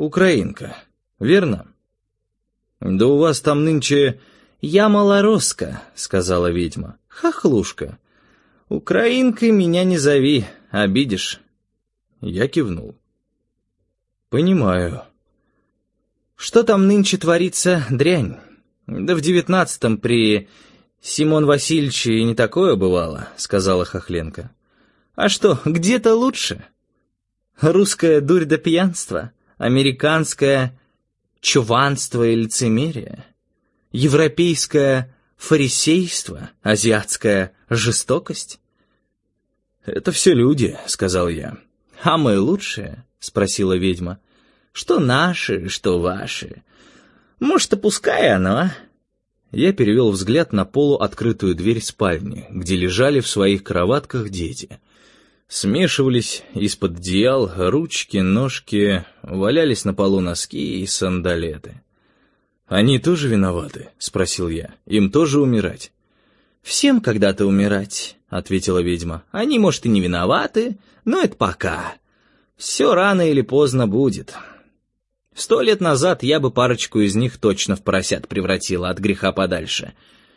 украинка, верно? Да у вас там нынче... «Я малоросска», — сказала ведьма, — «хохлушка. Украинкой меня не зови, обидишь». Я кивнул. «Понимаю». «Что там нынче творится, дрянь? Да в 19-м при Симон Васильевиче и не такое бывало», — сказала Хохленко. «А что, где-то лучше? Русская дурь да пьянство, американское чванство и лицемерие, европейское фарисейство, азиатская жестокость». «Это все люди», — сказал я. «А мы лучшие?» — спросила ведьма. «Что наши, что ваши. Может, опускай оно, а?» Я перевел взгляд на полуоткрытую дверь спальни, где лежали в своих кроватках дети. Смешивались из-под одеял ручки, ножки, валялись на полу носки и сандалеты. «Они тоже виноваты?» — спросил я. «Им тоже умирать?» «Всем когда-то умирать», — ответила ведьма. «Они, может, и не виноваты, но это пока. Все рано или поздно будет. 100 лет назад я бы парочку из них точно в поросят превратила от греха подальше».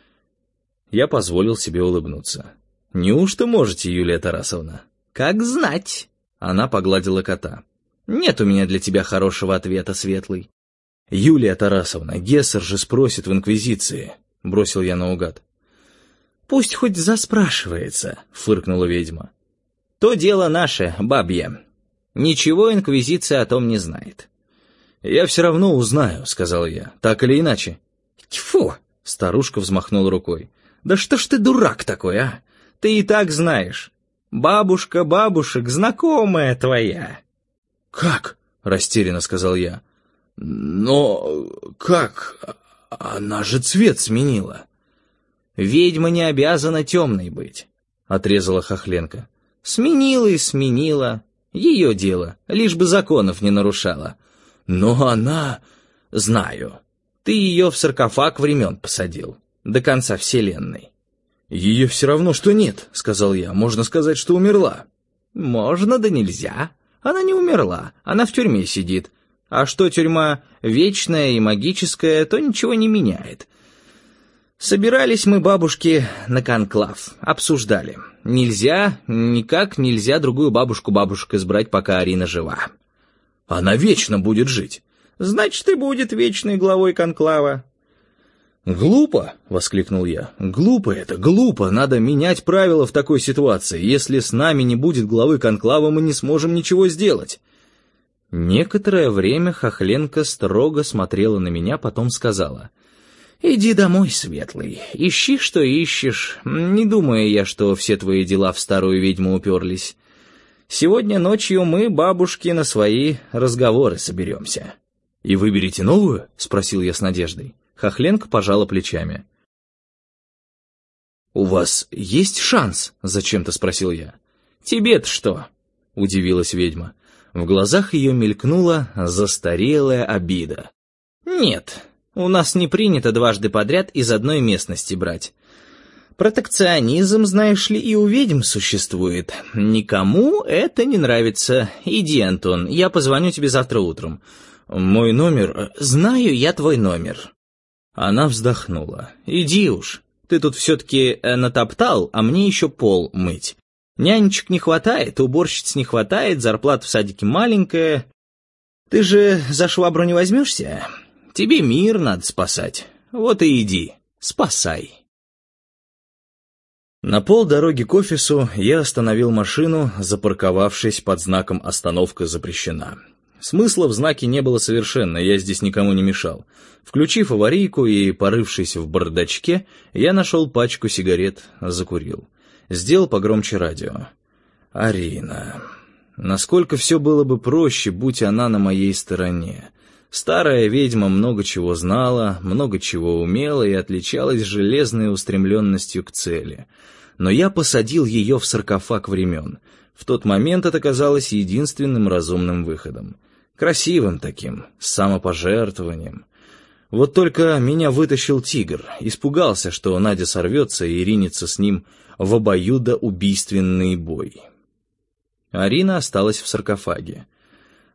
Я позволил себе улыбнуться. «Неужто можете, Юлия Тарасовна?» «Как знать!» — она погладила кота. «Нет у меня для тебя хорошего ответа, Светлый». «Юлия Тарасовна, Гессер же спросит в Инквизиции», — бросил я наугад. «Пусть хоть заспрашивается», — фыркнула ведьма. «То дело наше, бабье. Ничего Инквизиция о том не знает». «Я все равно узнаю», — сказал я, — «так или иначе». «Тьфу!» — старушка взмахнула рукой. «Да что ж ты дурак такой, а? Ты и так знаешь. Бабушка бабушек знакомая твоя». «Как?» — растерянно сказал я. «Но как? Она же цвет сменила». «Ведьма не обязана темной быть», — отрезала Хохленко. «Сменила и сменила. Ее дело, лишь бы законов не нарушала. Но она... Знаю. Ты ее в саркофаг времен посадил. До конца вселенной». «Ее все равно, что нет», — сказал я. «Можно сказать, что умерла». «Можно, да нельзя. Она не умерла. Она в тюрьме сидит. А что тюрьма вечная и магическая, то ничего не меняет. Собирались мы, бабушки, на конклав. Обсуждали. Нельзя, никак нельзя другую бабушку избрать, пока Арина жива». «Она вечно будет жить». «Значит, и будет вечной главой конклава». «Глупо!» — воскликнул я. «Глупо это, глупо! Надо менять правила в такой ситуации. Если с нами не будет главы конклава, мы не сможем ничего сделать». Некоторое время Хохленко строго смотрела на меня, потом сказала: «Иди домой, Светлый, ищи, что ищешь. Не думаю я, что все твои дела в старую ведьму уперлись. Сегодня ночью мы, бабушки, на свои разговоры соберемся». «И выберете новую?» — спросил я с надеждой. Хохленко пожала плечами. «У вас есть шанс?» — зачем-то спросил я. «Тебе-то что?» — удивилась ведьма. В глазах ее мелькнула застарелая обида. «Нет, у нас не принято дважды подряд из одной местности брать. Протекционизм, знаешь ли, и у ведьм существует. Никому это не нравится. Иди, Антон, я позвоню тебе завтра утром. Мой номер... Знаю я твой номер». Она вздохнула. «Иди уж, ты тут все-таки натоптал, а мне еще пол мыть. Нянечек не хватает, уборщиц не хватает, зарплата в садике маленькая. Ты же за швабру не возьмешься? Тебе мир надо спасать. Вот и иди, спасай». На полдороги к офису я остановил машину, запарковавшись под знаком «Остановка запрещена». Смысла в знаке не было совершенно, я здесь никому не мешал. Включив аварийку и порывшись в бардачке, я нашел пачку сигарет, закурил. Сделал погромче радио. Арина. Насколько все было бы проще, будь она на моей стороне. Старая ведьма много чего знала, много чего умела и отличалась железной устремленностью к цели. Но я посадил ее в саркофаг времен. В тот момент это казалось единственным разумным выходом. Красивым таким, с самопожертвованием. Вот только меня вытащил тигр, испугался, что Надя сорвется и ринется с ним в обоюдоубийственный бой. Арина осталась в саркофаге.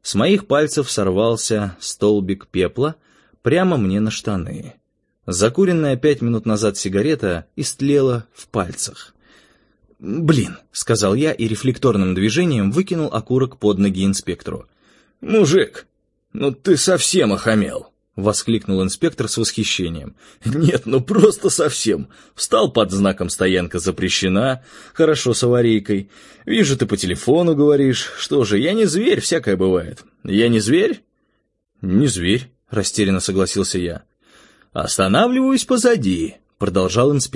С моих пальцев сорвался столбик пепла прямо мне на штаны. Закуренная 5 минут назад сигарета истлела в пальцах. «Блин», — сказал я и рефлекторным движением выкинул окурок под ноги инспектору. «Мужик, ну ты совсем охамел!» — воскликнул инспектор с восхищением. «Нет, ну просто совсем. Встал под знаком «Стоянка запрещена», хорошо с аварийкой. Вижу, ты по телефону говоришь. Что же, я не зверь, всякое бывает. Я не зверь?» «Не зверь», — растерянно согласился я. «Останавливаюсь позади», — продолжал инспектор.